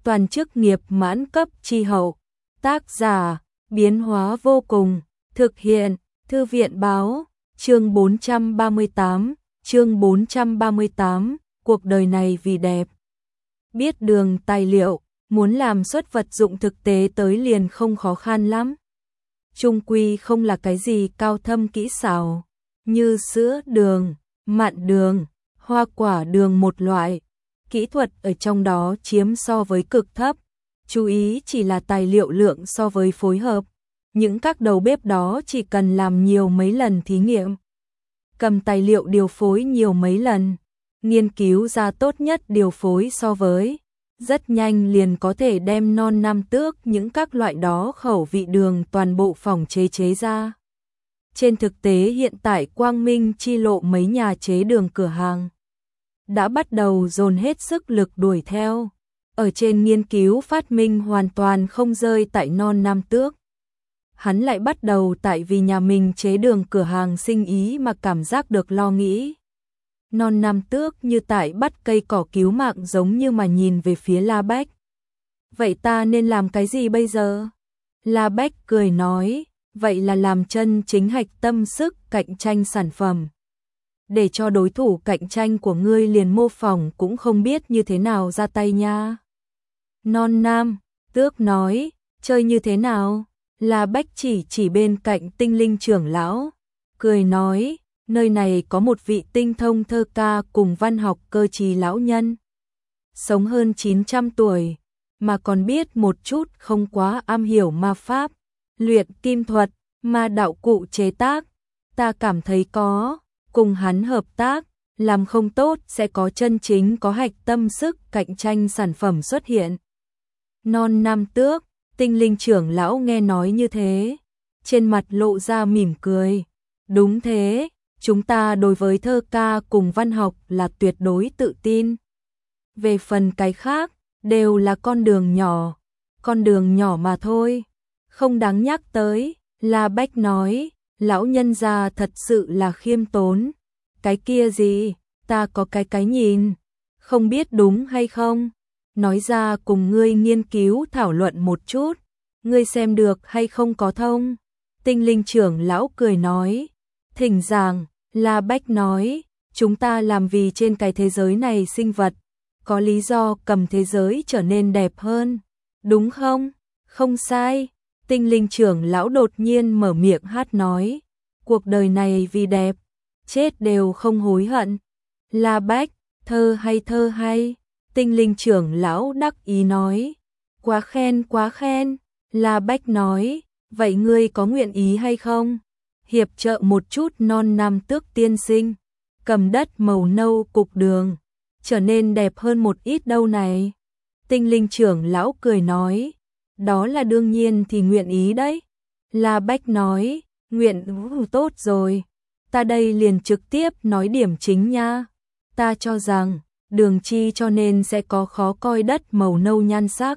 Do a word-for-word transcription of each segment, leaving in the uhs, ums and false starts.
toàn chức nghiệp mãn cấp chi hậu. Tác giả, biến hóa vô cùng, thực hiện, Thư viện báo, chương bốn trăm ba mươi tám, chương bốn trăm ba mươi tám, cuộc đời này vì đẹp. Biết đường tài liệu, muốn làm xuất vật dụng thực tế tới liền không khó khăn lắm. Chung quy không là cái gì cao thâm kỹ xảo, như sữa đường, mặn đường, hoa quả đường một loại. Kỹ thuật ở trong đó chiếm so với cực thấp, chú ý chỉ là tài liệu lượng so với phối hợp. Những các đầu bếp đó chỉ cần làm nhiều mấy lần thí nghiệm, cầm tài liệu điều phối nhiều mấy lần, nghiên cứu ra tốt nhất điều phối so với, rất nhanh liền có thể đem non nam tước những các loại đó khẩu vị đường toàn bộ phòng chế chế ra. Trên thực tế hiện tại Quang Minh chi lộ mấy nhà chế đường cửa hàng đã bắt đầu dồn hết sức lực đuổi theo, ở trên nghiên cứu phát minh hoàn toàn không rơi tại non nam tước. Hắn lại bắt đầu tại vì nhà mình chế đường cửa hàng sinh ý mà cảm giác được lo nghĩ. Non nam tước như tại bắt cây cỏ cứu mạng giống như mà nhìn về phía La Bách. Vậy ta nên làm cái gì bây giờ? La Bách cười nói, vậy là làm chân chính hạch tâm sức cạnh tranh sản phẩm. Để cho đối thủ cạnh tranh của ngươi liền mô phỏng cũng không biết như thế nào ra tay nha. Non nam tước nói, chơi như thế nào? La Bách chỉ chỉ bên cạnh Tinh Linh trưởng lão, cười nói, nơi này có một vị tinh thông thơ ca cùng văn học cơ trí lão nhân. Sống hơn chín trăm tuổi, mà còn biết một chút không quá am hiểu ma pháp, luyện kim thuật, ma đạo cụ chế tác. Ta cảm thấy có, cùng hắn hợp tác, làm không tốt sẽ có chân chính có hạch tâm sức cạnh tranh sản phẩm xuất hiện. Non nam tước, Tinh Linh trưởng lão nghe nói như thế, trên mặt lộ ra mỉm cười. Đúng thế, chúng ta đối với thơ ca cùng văn học là tuyệt đối tự tin. Về phần cái khác, đều là con đường nhỏ, con đường nhỏ mà thôi, không đáng nhắc tới. La Bách nói, lão nhân gia thật sự là khiêm tốn. Cái kia gì, ta có cái cái nhìn, không biết đúng hay không, nói ra cùng ngươi nghiên cứu thảo luận một chút, ngươi xem được hay không có thông. Tinh Linh trưởng lão cười nói, thỉnh giảng. La Bách nói, chúng ta làm vì trên cái thế giới này sinh vật, có lý do cầm thế giới trở nên đẹp hơn, đúng không? Không sai. Tinh Linh trưởng lão đột nhiên mở miệng hát nói, cuộc đời này vì đẹp, chết đều không hối hận. La Bách, thơ hay thơ hay. Tinh Linh trưởng lão đắc ý nói, quá khen quá khen. La Bách nói, vậy ngươi có nguyện ý hay không? Hiệp trợ một chút non nam tước tiên sinh, cầm đất màu nâu cục đường, trở nên đẹp hơn một ít đâu này. Tinh Linh trưởng lão cười nói, đó là đương nhiên thì nguyện ý đấy. La Bách nói, nguyện tốt rồi, ta đây liền trực tiếp nói điểm chính nha. Ta cho rằng, đường chi cho nên sẽ có khó coi đất màu nâu nhan sắc.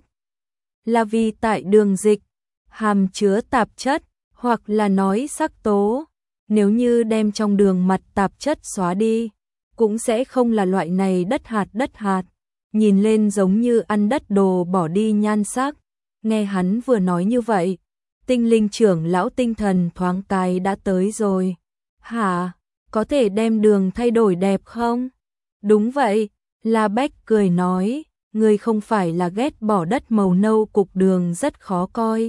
Là vì tại đường dịch, hàm chứa tạp chất, hoặc là nói sắc tố, nếu như đem trong đường mặt tạp chất xóa đi, cũng sẽ không là loại này đất hạt đất hạt, nhìn lên giống như ăn đất đồ bỏ đi nhan sắc. Nghe hắn vừa nói như vậy, Tinh Linh trưởng lão tinh thần thoáng cái đã tới rồi. Hả, có thể đem đường thay đổi đẹp không? Đúng vậy, La Bách cười nói, ngươi không phải là ghét bỏ đất màu nâu cục đường rất khó coi.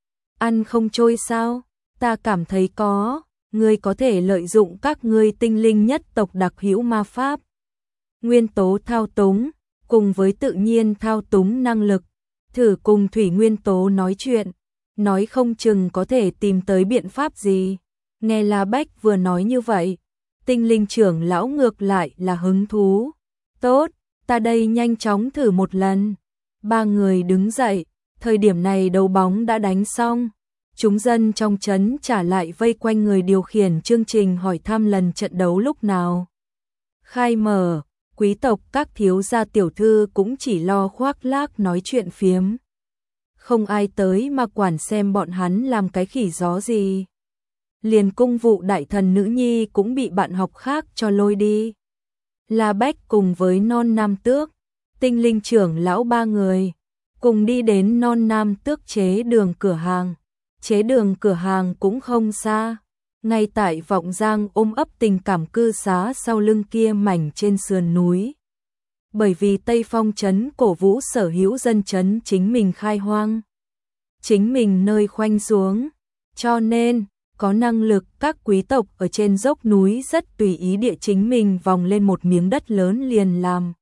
Ăn không trôi sao? Ta cảm thấy có, ngươi có thể lợi dụng các ngươi tinh linh nhất tộc đặc hữu ma pháp. Nguyên tố thao túng, cùng với tự nhiên thao túng năng lực, thử cùng thủy nguyên tố nói chuyện, nói không chừng có thể tìm tới biện pháp gì. Nghe La Bách vừa nói như vậy, Tinh Linh trưởng lão ngược lại là hứng thú. Tốt, ta đây nhanh chóng thử một lần. Ba người đứng dậy, thời điểm này đấu bóng đã đánh xong. Chúng dân trong trấn trả lại vây quanh người điều khiển chương trình hỏi thăm lần trận đấu lúc nào khai mở. Quý tộc các thiếu gia tiểu thư cũng chỉ lo khoác lác nói chuyện phiếm, không ai tới mà quản xem bọn hắn làm cái khỉ gió gì. Liền cung vụ đại thần nữ nhi cũng bị bạn học khác cho lôi đi. La Bách cùng với non nam tước, Tinh Linh trưởng lão ba người cùng đi đến Non Nam Tước chế đường cửa hàng. Chế đường cửa hàng cũng không xa, ngay tại Vọng Giang ôm ấp tình cảm cư xá sau lưng kia mảnh trên sườn núi. Bởi vì Tây Phong trấn cổ vũ sở hữu dân trấn chính mình khai hoang, chính mình nơi khoanh xuống, cho nên có năng lực các quý tộc ở trên dốc núi rất tùy ý địa chính mình vòng lên một miếng đất lớn liền làm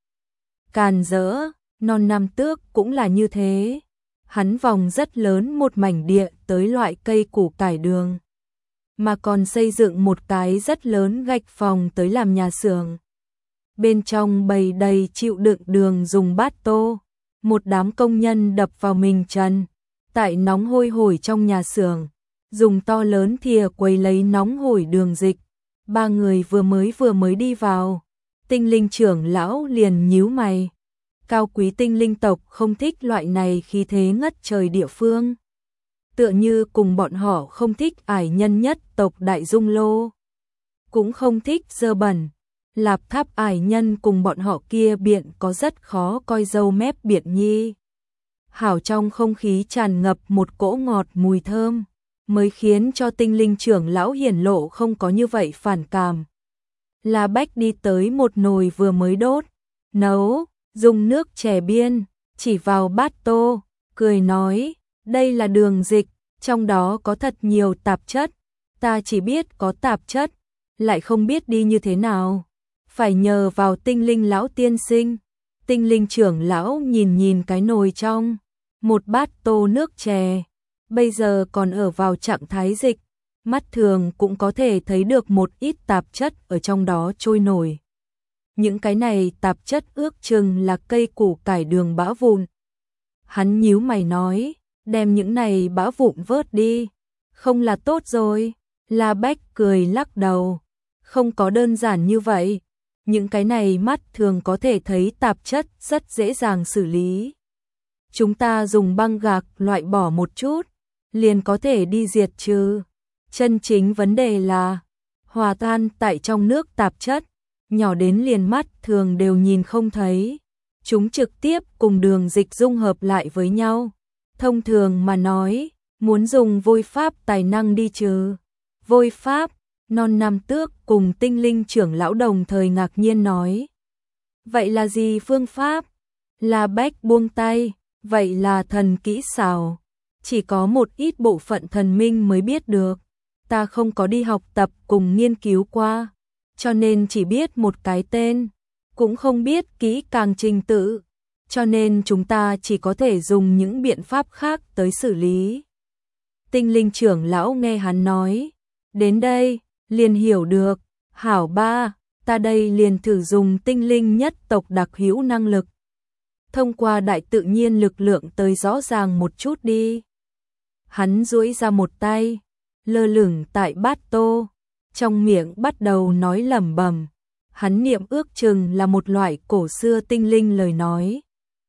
càn rỡ. Non Nam Tước cũng là như thế, hắn vòng rất lớn một mảnh địa tới loại cây củ cải đường, mà còn xây dựng một cái rất lớn gạch phòng tới làm nhà xưởng. Bên trong bày đầy chịu đựng đường dùng bát tô, một đám công nhân đập vào mình trần, tại nóng hôi hổi trong nhà xưởng, dùng to lớn thìa quấy lấy nóng hổi đường dịch. Ba người vừa mới vừa mới đi vào, Tinh Linh trưởng lão liền nhíu mày. Cao quý tinh linh tộc không thích loại này khí thế ngất trời địa phương. Tựa như cùng bọn họ không thích ải nhân nhất tộc Đại Dung Lô, cũng không thích dơ bẩn. Lạp Tháp ải nhân cùng bọn họ kia biện có rất khó coi dâu mép biện nhi. Hảo trong không khí tràn ngập một cỗ ngọt mùi thơm, mới khiến cho tinh linh trưởng lão hiển lộ không có như vậy phản cảm. La Bách đi tới một nồi vừa mới đốt, nấu, dùng nước chè biên, chỉ vào bát tô, cười nói, đây là đường dịch, trong đó có thật nhiều tạp chất, ta chỉ biết có tạp chất, lại không biết đi như thế nào. Phải nhờ vào tinh linh lão tiên sinh. Tinh linh trưởng lão nhìn nhìn cái nồi trong, một bát tô nước chè, bây giờ còn ở vào trạng thái dịch, mắt thường cũng có thể thấy được một ít tạp chất ở trong đó trôi nổi. Những cái này tạp chất ước chừng là cây củ cải đường bã vụn. Hắn nhíu mày nói, đem những này bã vụn vớt đi, không là tốt rồi. La Bách cười lắc đầu, không có đơn giản như vậy. Những cái này mắt thường có thể thấy tạp chất rất dễ dàng xử lý. Chúng ta dùng băng gạc loại bỏ một chút, liền có thể đi diệt trừ. Chân chính vấn đề là hòa tan tại trong nước tạp chất, nhỏ đến liền mắt thường đều nhìn không thấy. Chúng trực tiếp cùng đường dịch dung hợp lại với nhau. Thông thường mà nói, muốn dùng vôi pháp tài năng đi trừ. Vôi pháp, Non Nam Tước cùng tinh linh trưởng lão đồng thời ngạc nhiên nói. Vậy là gì phương pháp? La Bách buông tay, vậy là thần kỹ xảo. Chỉ có một ít bộ phận thần minh mới biết được. Ta không có đi học tập cùng nghiên cứu qua, cho nên chỉ biết một cái tên, cũng không biết kỹ càng trình tự, cho nên chúng ta chỉ có thể dùng những biện pháp khác tới xử lý. Tinh linh trưởng lão nghe hắn nói, đến đây, liền hiểu được, hảo ba, ta đây liền thử dùng tinh linh nhất tộc đặc hữu năng lực. Thông qua đại tự nhiên lực lượng tới rõ ràng một chút đi. Hắn duỗi ra một tay, lơ lửng tại bát tô, trong miệng bắt đầu nói lẩm bẩm. Hắn niệm ước chừng là một loại cổ xưa tinh linh lời nói.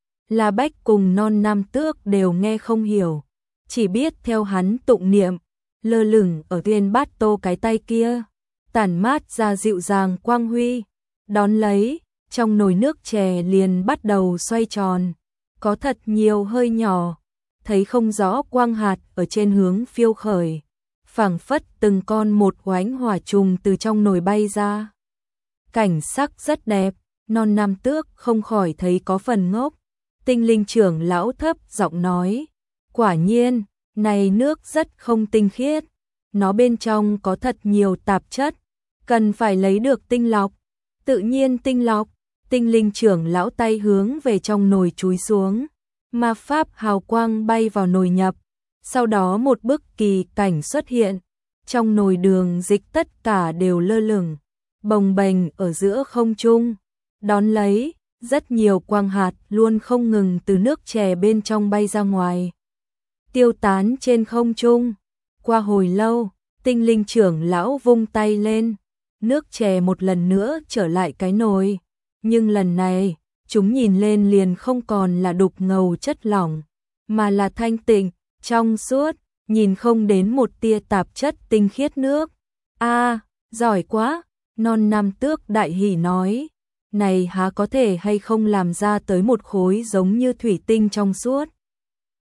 La Bách cùng Non Nam Tước đều nghe không hiểu, chỉ biết theo hắn tụng niệm, lơ lửng ở trên bát tô cái tay kia, tản mát ra dịu dàng quang huy. Đón lấy, trong nồi nước chè liền bắt đầu xoay tròn, có thật nhiều hơi nhỏ, thấy không rõ quang hạt ở trên hướng phiêu khởi, phảng phất từng con một oánh hỏa trùng từ trong nồi bay ra. Cảnh sắc rất đẹp, Non Nam Tước không khỏi thấy có phần ngốc. Tinh linh trưởng lão thấp giọng nói, quả nhiên, này nước rất không tinh khiết, nó bên trong có thật nhiều tạp chất, cần phải lấy được tinh lọc. Tự nhiên tinh lọc. Tinh linh trưởng lão tay hướng về trong nồi chúi xuống, ma pháp hào quang bay vào nồi nhập, sau đó một bức kỳ cảnh xuất hiện, trong nồi đường dịch tất cả đều lơ lửng, bồng bềnh ở giữa không trung. Đón lấy, rất nhiều quang hạt luôn không ngừng từ nước chè bên trong bay ra ngoài, tiêu tán trên không trung. Qua hồi lâu, tinh linh trưởng lão vung tay lên, nước chè một lần nữa trở lại cái nồi, nhưng lần này, chúng nhìn lên liền không còn là đục ngầu chất lỏng, mà là thanh tịnh, trong suốt, nhìn không đến một tia tạp chất tinh khiết nước. A, giỏi quá, Non Nam Tước đại hỉ nói, này há có thể hay không làm ra tới một khối giống như thủy tinh trong suốt.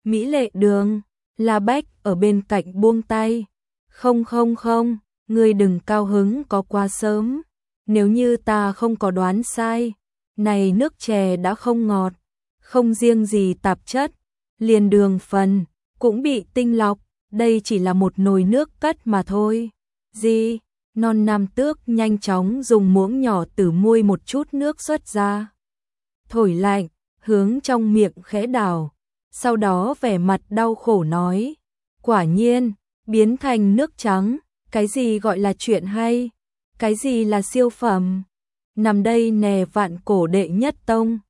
Mỹ Lệ Đường, La Bách ở bên cạnh buông tay. Không không không, ngươi đừng cao hứng có quá sớm. Nếu như ta không có đoán sai, này nước chè đã không ngọt, không riêng gì tạp chất, liền đường phần, cũng bị tinh lọc, đây chỉ là một nồi nước cất mà thôi. Gì? Non nam tước nhanh chóng dùng muỗng nhỏ từ muôi một chút nước xuất ra. Thổi lạnh, hướng trong miệng khẽ đảo, sau đó vẻ mặt đau khổ nói, quả nhiên, biến thành nước trắng, cái gì gọi là chuyện hay, cái gì là siêu phẩm. Nằm đây nè vạn cổ đệ nhất tông,